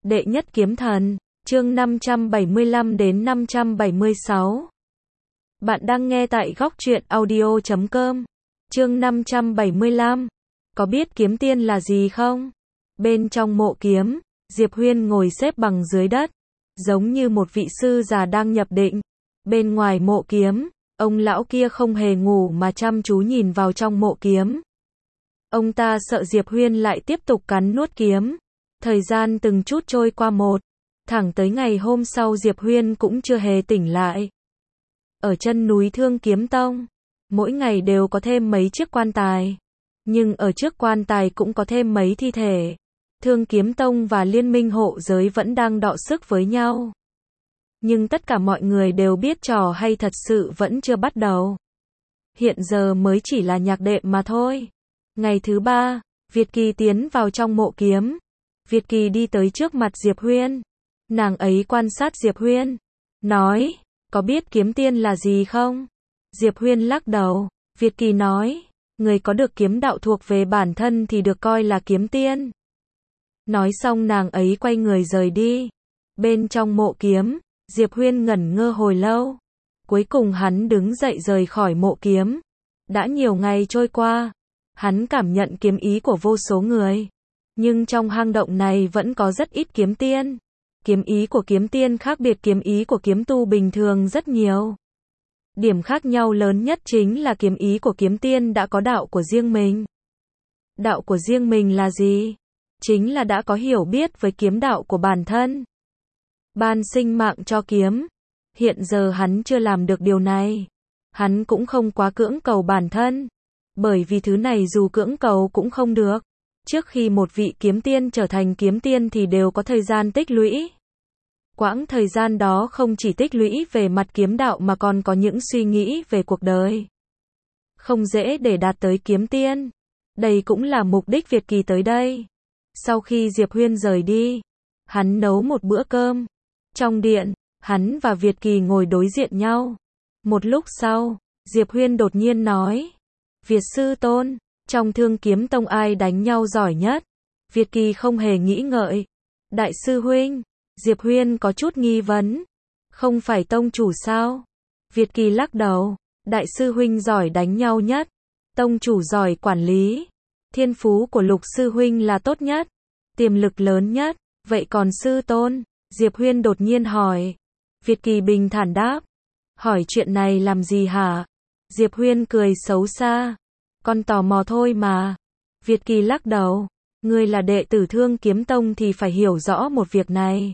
Đệ nhất kiếm thần, chương 575 đến 576. Bạn đang nghe tại góc truyện audio.com. Chương 575. Có biết kiếm tiên là gì không? Bên trong mộ kiếm, Diệp Huyên ngồi xếp bằng dưới đất, giống như một vị sư già đang nhập định. Bên ngoài mộ kiếm, ông lão kia không hề ngủ mà chăm chú nhìn vào trong mộ kiếm. Ông ta sợ Diệp Huyên lại tiếp tục cắn nuốt kiếm. Thời gian từng chút trôi qua một, thẳng tới ngày hôm sau Diệp Huyên cũng chưa hề tỉnh lại. Ở chân núi Thương Kiếm Tông, mỗi ngày đều có thêm mấy chiếc quan tài, nhưng ở trước quan tài cũng có thêm mấy thi thể. Thương Kiếm Tông và Liên minh hộ giới vẫn đang đọ sức với nhau. Nhưng tất cả mọi người đều biết trò hay thật sự vẫn chưa bắt đầu. Hiện giờ mới chỉ là nhạc đệm mà thôi. Ngày thứ ba, Việt Kỳ tiến vào trong mộ kiếm. Việt Kỳ đi tới trước mặt Diệp Huyên. Nàng ấy quan sát Diệp Huyên, nói, có biết kiếm tiên là gì không? Diệp Huyên lắc đầu. Việt Kỳ nói, người có được kiếm đạo thuộc về bản thân thì được coi là kiếm tiên. Nói xong nàng ấy quay người rời đi. Bên trong mộ kiếm, Diệp Huyên ngẩn ngơ hồi lâu. Cuối cùng hắn đứng dậy rời khỏi mộ kiếm. Đã nhiều ngày trôi qua, hắn cảm nhận kiếm ý của vô số người. Nhưng trong hang động này vẫn có rất ít kiếm tiên. Kiếm ý của kiếm tiên khác biệt kiếm ý của kiếm tu bình thường rất nhiều. Điểm khác nhau lớn nhất chính là kiếm ý của kiếm tiên đã có đạo của riêng mình. Đạo của riêng mình là gì? Chính là đã có hiểu biết với kiếm đạo của bản thân. Ban sinh mạng cho kiếm. Hiện giờ hắn chưa làm được điều này. Hắn cũng không quá cưỡng cầu bản thân. Bởi vì thứ này dù cưỡng cầu cũng không được. Trước khi một vị kiếm tiên trở thành kiếm tiên thì đều có thời gian tích lũy. Quãng thời gian đó không chỉ tích lũy về mặt kiếm đạo mà còn có những suy nghĩ về cuộc đời. Không dễ để đạt tới kiếm tiên. Đây cũng là mục đích Việt Kỳ tới đây. Sau khi Diệp Huyên rời đi, hắn nấu một bữa cơm. Trong điện, hắn và Việt Kỳ ngồi đối diện nhau. Một lúc sau, Diệp Huyên đột nhiên nói, Việt sư tôn, trong Thương Kiếm Tông ai đánh nhau giỏi nhất? Việt Kỳ không hề nghĩ ngợi. Đại sư huynh. Diệp Huyên có chút nghi vấn. Không phải tông chủ sao? Việt Kỳ lắc đầu. Đại sư huynh giỏi đánh nhau nhất. Tông chủ giỏi quản lý. Thiên phú của Lục sư huynh là tốt nhất. Tiềm lực lớn nhất. Vậy còn sư tôn? Diệp Huyên đột nhiên hỏi. Việt Kỳ bình thản đáp. Hỏi chuyện này làm gì hả? Diệp Huyên cười xấu xa. Con tò mò thôi mà. Việt Kỳ lắc đầu. Ngươi là đệ tử Thương Kiếm Tông thì phải hiểu rõ một việc này.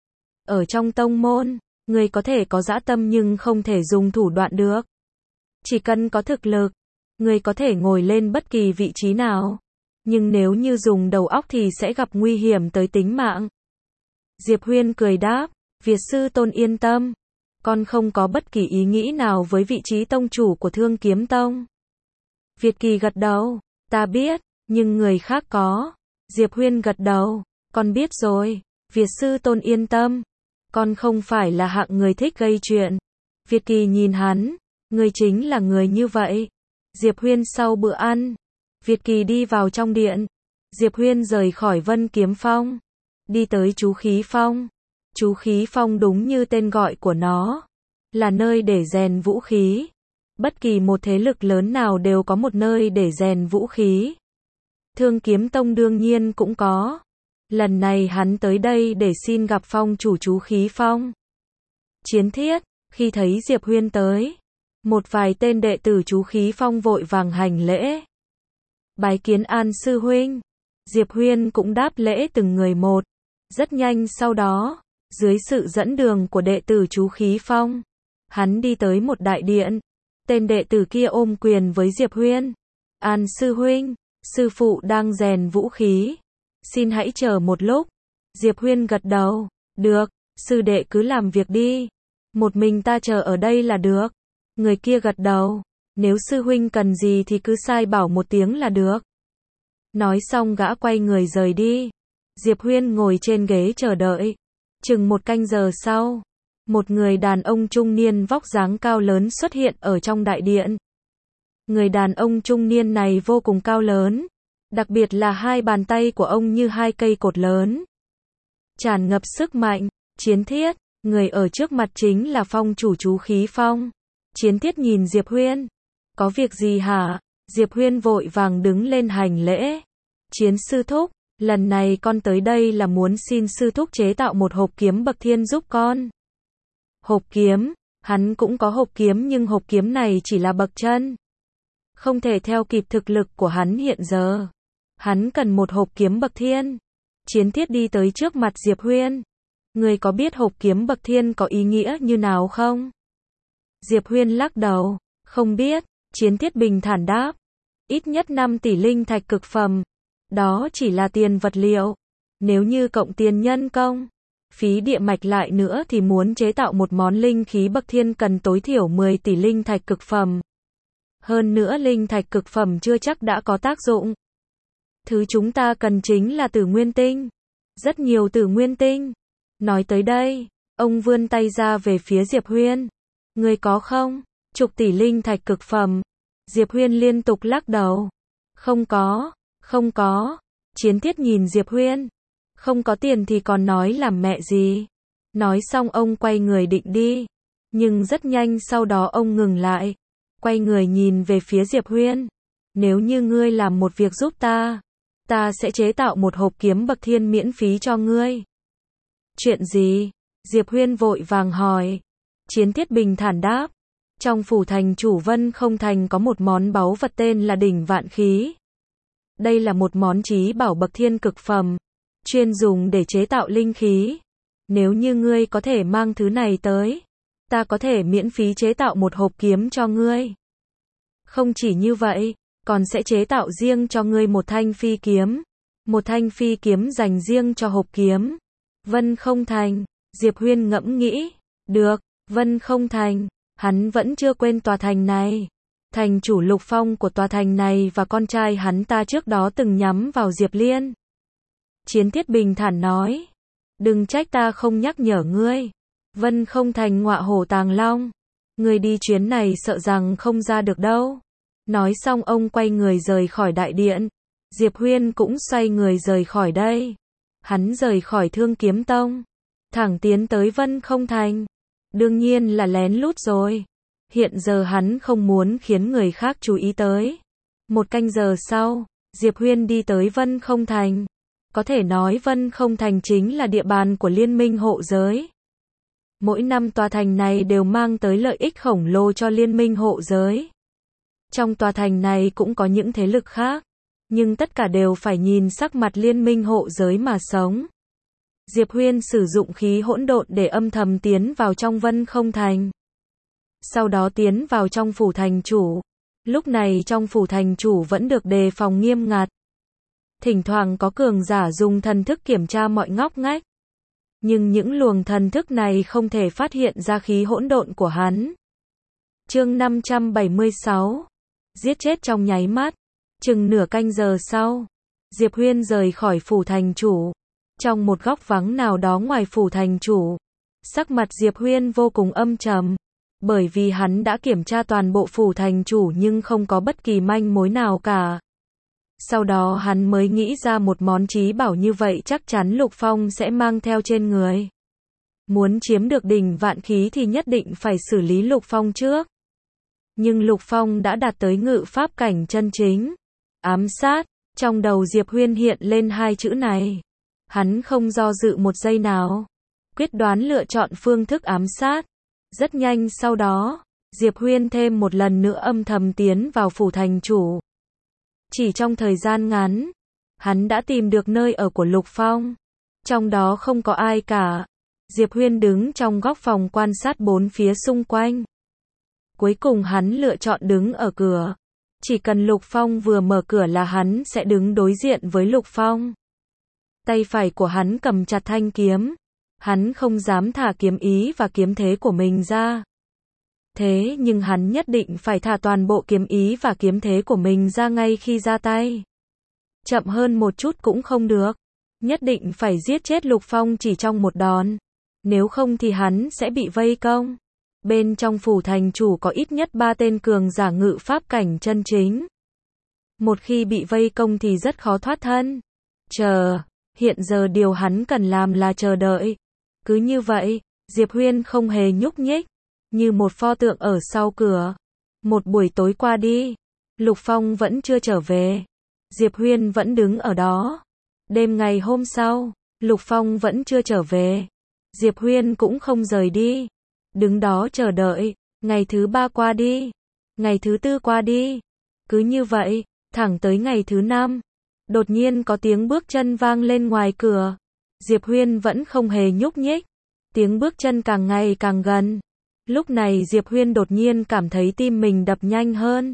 Ở trong tông môn, ngươi có thể có dã tâm nhưng không thể dùng thủ đoạn được. Chỉ cần có thực lực, ngươi có thể ngồi lên bất kỳ vị trí nào. Nhưng nếu như dùng đầu óc thì sẽ gặp nguy hiểm tới tính mạng. Diệp Huyên cười đáp, Việt sư tôn yên tâm. Con không có bất kỳ ý nghĩ nào với vị trí tông chủ của Thương Kiếm Tông. Việt Kỳ gật đầu, ta biết, nhưng người khác có. Diệp Huyên gật đầu, con biết rồi. Việt sư tôn yên tâm. Con không phải là hạng người thích gây chuyện. Việt Kỳ nhìn hắn, ngươi chính là người như vậy. Diệp Huyên sau bữa ăn, Việt Kỳ đi vào trong điện. Diệp Huyên rời khỏi Vân Kiếm Phong, đi tới Chú Khí Phong. Chú Khí Phong đúng như tên gọi của nó, là nơi để rèn vũ khí. Bất kỳ một thế lực lớn nào đều có một nơi để rèn vũ khí. Thương Kiếm Tông đương nhiên cũng có. Lần này hắn tới đây để xin gặp phong chủ Chú Khí Phong. Chiến thiết, khi thấy Diệp Huyên tới, một vài tên đệ tử Chú Khí Phong vội vàng hành lễ. Bái kiến An sư huynh. Diệp Huyên cũng đáp lễ từng người một. Rất nhanh sau đó, dưới sự dẫn đường của đệ tử Chú Khí Phong, hắn đi tới một đại điện. Tên đệ tử kia ôm quyền với Diệp Huyên. An sư huynh, sư phụ đang rèn vũ khí. Xin hãy chờ một lúc. Diệp Huyên gật đầu. Được, sư đệ cứ làm việc đi. Một mình ta chờ ở đây là được. Người kia gật đầu. Nếu sư huynh cần gì thì cứ sai bảo một tiếng là được. Nói xong gã quay người rời đi. Diệp Huyên ngồi trên ghế chờ đợi. Chừng một canh giờ sau, một người đàn ông trung niên vóc dáng cao lớn xuất hiện ở trong đại điện. Người đàn ông trung niên này vô cùng cao lớn. Đặc biệt là hai bàn tay của ông như hai cây cột lớn. tràn ngập sức mạnh. Chiến Thiết, người ở trước mặt chính là Phong chủ chú Khí Phong. Chiến Thiết nhìn Diệp Huyên. Có việc gì hả? Diệp Huyên vội vàng đứng lên hành lễ. Chiến sư thúc, lần này con tới đây là muốn xin sư thúc chế tạo một hộp kiếm bậc thiên giúp con. Hộp kiếm, hắn cũng có hộp kiếm nhưng hộp kiếm này chỉ là bậc chân. Không thể theo kịp thực lực của hắn hiện giờ. Hắn cần một hộp kiếm bậc thiên. Chiến Thiết đi tới trước mặt Diệp Huyên. Người có biết hộp kiếm bậc thiên có ý nghĩa như nào không? Diệp Huyên lắc đầu, không biết. Chiến Thiết bình thản đáp. Ít nhất 5 tỷ linh thạch cực phẩm. Đó chỉ là tiền vật liệu. Nếu như cộng tiền nhân công, phí địa mạch lại nữa thì muốn chế tạo một món linh khí bậc thiên cần tối thiểu 10 tỷ linh thạch cực phẩm. Hơn nữa linh thạch cực phẩm chưa chắc đã có tác dụng. Thứ chúng ta cần chính là tử nguyên tinh. Rất nhiều tử nguyên tinh. Nói tới đây, ông vươn tay ra về phía Diệp Huyên. Người có không? Chục tỷ linh thạch cực phẩm. Diệp Huyên liên tục lắc đầu. Không có, không có. Chiến Thiết nhìn Diệp Huyên. Không có tiền thì còn nói làm mẹ gì. Nói xong ông quay người định đi. Nhưng rất nhanh sau đó ông ngừng lại. Quay người nhìn về phía Diệp Huyên. Nếu như ngươi làm một việc giúp ta sẽ chế tạo một hộp kiếm bậc thiên miễn phí cho ngươi. Chuyện gì? Diệp Huyên vội vàng hỏi. Chiến Thiết bình thản đáp. Trong phủ thành chủ Vân Không Thành có một món báu vật tên là đỉnh vạn khí. Đây là một món chí bảo bậc thiên cực phẩm, chuyên dùng để chế tạo linh khí. Nếu như ngươi có thể mang thứ này tới, ta có thể miễn phí chế tạo một hộp kiếm cho ngươi. Không chỉ như vậy, còn sẽ chế tạo riêng cho ngươi một thanh phi kiếm. Một thanh phi kiếm dành riêng cho hộp kiếm. Vân Không Thành, Diệp Huyên ngẫm nghĩ. Được, Vân Không Thành, hắn vẫn chưa quên tòa thành này. Thành chủ Lục Phong của tòa thành này và con trai hắn ta trước đó từng nhắm vào Diệp Liên. Chiến Thiết bình thản nói. Đừng trách ta không nhắc nhở ngươi. Vân Không Thành ngọa hổ tàng long. Ngươi đi chuyến này sợ rằng không ra được đâu. Nói xong ông quay người rời khỏi đại điện. Diệp Huyên cũng xoay người rời khỏi đây. Hắn rời khỏi Thương Kiếm Tông, thẳng tiến tới Vân Không Thành. Đương nhiên là lén lút rồi. Hiện giờ hắn không muốn khiến người khác chú ý tới. 1 canh giờ sau, Diệp Huyên đi tới Vân Không Thành. Có thể nói Vân Không Thành chính là địa bàn của Liên minh hộ giới. Mỗi năm tòa thành này đều mang tới lợi ích khổng lồ cho Liên minh hộ giới. Trong tòa thành này cũng có những thế lực khác, nhưng tất cả đều phải nhìn sắc mặt Liên minh hộ giới mà sống. Diệp Huyên sử dụng khí hỗn độn để âm thầm tiến vào trong Vân Không Thành. Sau đó tiến vào trong phủ thành chủ. Lúc này trong phủ thành chủ vẫn được đề phòng nghiêm ngặt. Thỉnh thoảng có cường giả dùng thần thức kiểm tra mọi ngóc ngách. Nhưng những luồng thần thức này không thể phát hiện ra khí hỗn độn của hắn. Chương 576. Giết chết trong nháy mắt. Chừng nửa canh giờ sau, Diệp Huyên rời khỏi phủ thành chủ. Trong một góc vắng nào đó ngoài phủ thành chủ, sắc mặt Diệp Huyên vô cùng âm trầm. Bởi vì hắn đã kiểm tra toàn bộ phủ thành chủ nhưng không có bất kỳ manh mối nào cả. Sau đó hắn mới nghĩ ra một món chí bảo như vậy chắc chắn Lục Phong sẽ mang theo trên người. Muốn chiếm được đỉnh vạn khí thì nhất định phải xử lý Lục Phong trước. Nhưng Lục Phong đã đạt tới ngự pháp cảnh chân chính. Ám sát, trong đầu Diệp Huyên hiện lên 2 chữ này. Hắn không do dự một giây nào, quyết đoán lựa chọn phương thức ám sát. Rất nhanh sau đó, Diệp Huyên thêm một lần nữa âm thầm tiến vào phủ thành chủ. Chỉ trong thời gian ngắn, hắn đã tìm được nơi ở của Lục Phong. Trong đó không có ai cả. Diệp Huyên đứng trong góc phòng quan sát 4 phía xung quanh. Cuối cùng hắn lựa chọn đứng ở cửa. Chỉ cần Lục Phong vừa mở cửa là hắn sẽ đứng đối diện với Lục Phong. Tay phải của hắn cầm chặt thanh kiếm. Hắn không dám thả kiếm ý và kiếm thế của mình ra. Thế nhưng hắn nhất định phải thả toàn bộ kiếm ý và kiếm thế của mình ra ngay khi ra tay. Chậm hơn một chút cũng không được. Nhất định phải giết chết Lục Phong chỉ trong một đòn. Nếu không thì hắn sẽ bị vây công. Bên trong phủ thành chủ có ít nhất 3 tên cường giả ngự pháp cảnh chân chính. Một khi bị vây công thì rất khó thoát thân. Hiện giờ điều hắn cần làm là chờ đợi. Cứ như vậy, Diệp Huyên không hề nhúc nhích, như một pho tượng ở sau cửa. Một buổi tối qua đi, Lục Phong vẫn chưa trở về. Diệp Huyên vẫn đứng ở đó. Đêm ngày hôm sau, Lục Phong vẫn chưa trở về. Diệp Huyên cũng không rời đi. Đứng đó chờ đợi. Ngày thứ 3 qua đi. Ngày thứ 4 qua đi. Cứ như vậy, thẳng tới ngày thứ 5. Đột nhiên có tiếng bước chân vang lên ngoài cửa. Diệp Huyên vẫn không hề nhúc nhích. Tiếng bước chân càng ngày càng gần. Lúc này Diệp Huyên đột nhiên cảm thấy tim mình đập nhanh hơn.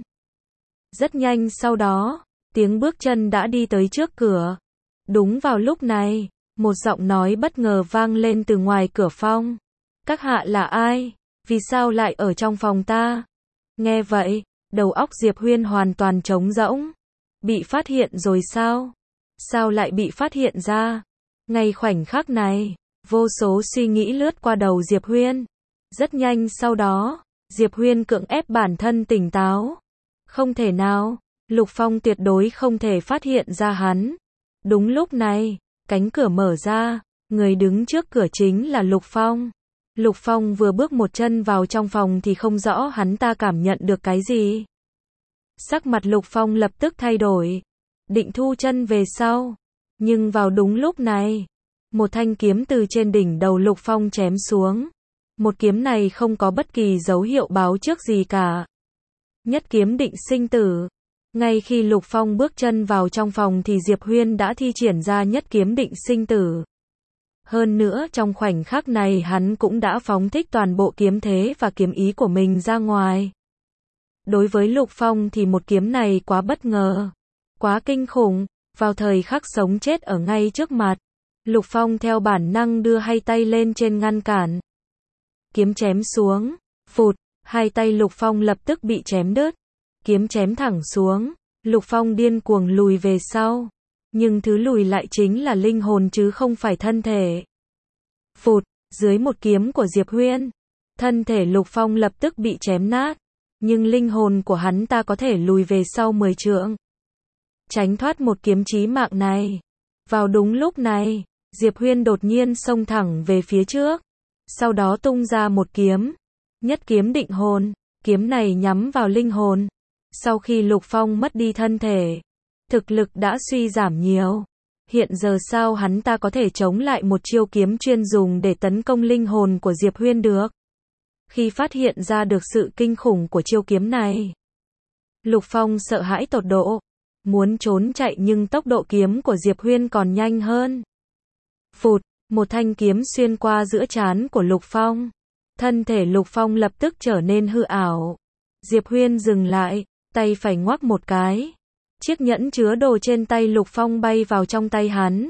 Rất nhanh sau đó, tiếng bước chân đã đi tới trước cửa. Đúng vào lúc này, một giọng nói bất ngờ vang lên từ ngoài cửa phòng. Các hạ là ai? Vì sao lại ở trong phòng ta? Nghe vậy, đầu óc Diệp Huyên hoàn toàn trống rỗng. Bị phát hiện rồi sao? Sao lại bị phát hiện ra? Ngay khoảnh khắc này, vô số suy nghĩ lướt qua đầu Diệp Huyên. Rất nhanh sau đó, Diệp Huyên cưỡng ép bản thân tỉnh táo. Không thể nào, Lục Phong tuyệt đối không thể phát hiện ra hắn. Đúng lúc này, cánh cửa mở ra, người đứng trước cửa chính là Lục Phong. Lục Phong vừa bước một chân vào trong phòng thì không rõ hắn ta cảm nhận được cái gì. Sắc mặt Lục Phong lập tức thay đổi, định thu chân về sau. Nhưng vào đúng lúc này, một thanh kiếm từ trên đỉnh đầu Lục Phong chém xuống. Một kiếm này không có bất kỳ dấu hiệu báo trước gì cả. Nhất kiếm định sinh tử. Ngay khi Lục Phong bước chân vào trong phòng thì Diệp Huyên đã thi triển ra nhất kiếm định sinh tử. Hơn nữa trong khoảnh khắc này hắn cũng đã phóng thích toàn bộ kiếm thế và kiếm ý của mình ra ngoài. Đối với Lục Phong thì một kiếm này quá bất ngờ, quá kinh khủng, vào thời khắc sống chết ở ngay trước mặt. Lục Phong theo bản năng đưa hai tay lên trên ngăn cản. Kiếm chém xuống, phụt, hai tay Lục Phong lập tức bị chém đứt. Kiếm chém thẳng xuống, Lục Phong điên cuồng lùi về sau. Nhưng thứ lùi lại chính là linh hồn chứ không phải thân thể. Phụt, dưới một kiếm của Diệp Huyên, thân thể Lục Phong lập tức bị chém nát. Nhưng linh hồn của hắn ta có thể lùi về sau 10 trượng. Tránh thoát một kiếm chí mạng này. Vào đúng lúc này, Diệp Huyên đột nhiên xông thẳng về phía trước. Sau đó tung ra một kiếm. Nhất kiếm định hồn. Kiếm này nhắm vào linh hồn. Sau khi Lục Phong mất đi thân thể, thực lực đã suy giảm nhiều. Hiện giờ sao hắn ta có thể chống lại một chiêu kiếm chuyên dùng để tấn công linh hồn của Diệp Huyên được? Khi phát hiện ra được sự kinh khủng của chiêu kiếm này, Lục Phong sợ hãi tột độ, muốn trốn chạy nhưng tốc độ kiếm của Diệp Huyên còn nhanh hơn. Phụt, một thanh kiếm xuyên qua giữa trán của Lục Phong. Thân thể Lục Phong lập tức trở nên hư ảo. Diệp Huyên dừng lại, tay phải ngoắc một cái. Chiếc nhẫn chứa đồ trên tay Lục Phong bay vào trong tay hắn.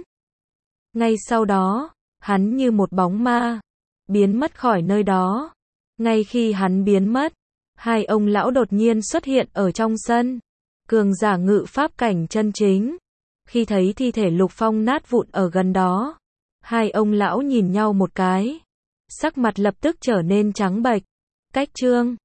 Ngay sau đó, hắn như một bóng ma, biến mất khỏi nơi đó. Ngay khi hắn biến mất, hai ông lão đột nhiên xuất hiện ở trong sân. Cường giả ngự pháp cảnh chân chính. Khi thấy thi thể Lục Phong nát vụn ở gần đó, hai ông lão nhìn nhau một cái. Sắc mặt lập tức trở nên trắng bệch. Cách chương